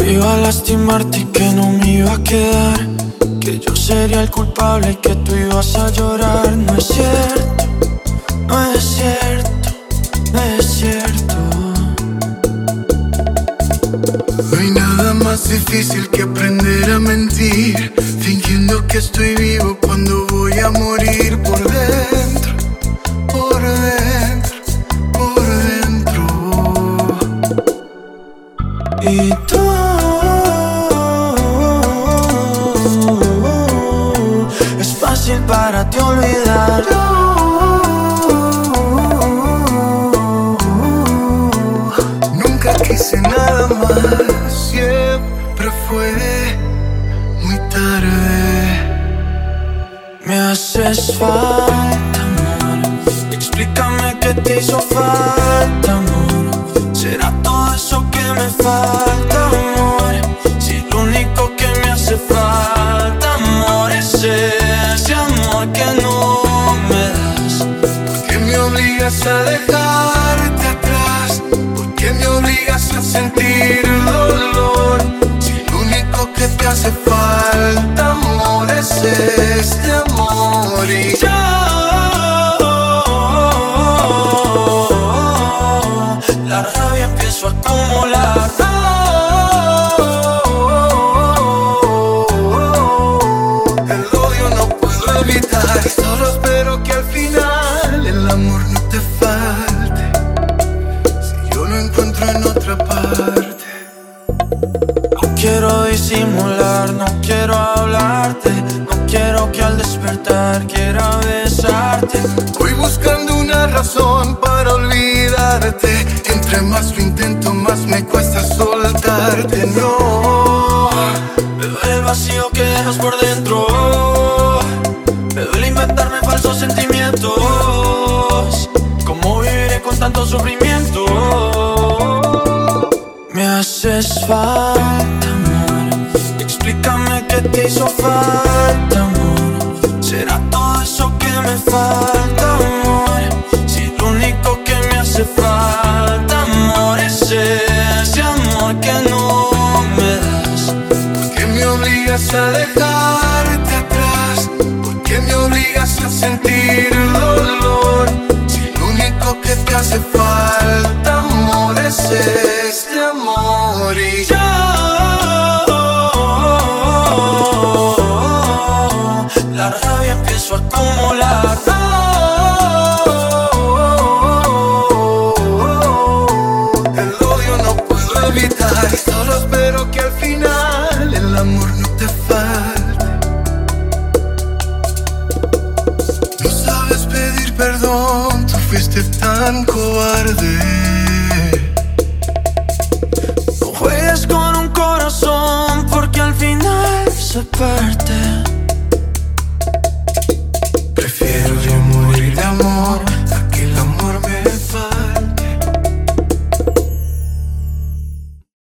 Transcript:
iba a lastimarte y que no me iba a quedar, que yo sería el culpable y que tú ibas a llorar. No es cierto, no es cierto, no es cierto. No hay nada más difícil que aprender a mentir, fingiendo que estoy vivo cuando voy a morir por dentro, por dentro, por dentro. Y tú es fácil para ti olvidar. Nunca quise nada más, siempre fue muy tarde. Me haces falta, amor. Explícame qué te hizo falta, amor. ¿Será todo eso que me falta, amor? Si lo único que me hace falta, amor, es ese amor que no me das. ¿Por qué me obligas a dejarte atrás? ¿Por qué me obligas a sentir dolor? Si lo único que te hace falta, amor, es este amor. Y la rabia empiezo a acumular. El odio no puedo evitar, solo espero que al final el amor no te falte. Si yo lo encuentro en otra parte. No quiero disimular, no quiero hablarte, no quiero que al despertar quiera besarte. Voy buscando una razón para olvidarte. Entre más lo intento, más me cuesta soltarte. No, Me duele el vacío que dejas por dentro. Me duele inventarme falsos sentimientos. ¿Cómo viviré con tanto sufrimiento? Me haces falta, amor. Explícame qué te hizo falta, amor. ¿Será todo eso que me falta, amor? Si lo único que me hace falta, amor, es ese amor que no me das. ¿por qué me obligas a dejarte atrás? ¿Por qué me obligas a sentir dolor? Si lo único que te hace falta, amor, es este amor. Y la rabia empiezo a acumular. el odio no puedo evitar, solo espero que al final el amor no te falte. No sabes pedir perdón, tú fuiste tan cobarde. No juegues con un corazón porque al final se parte.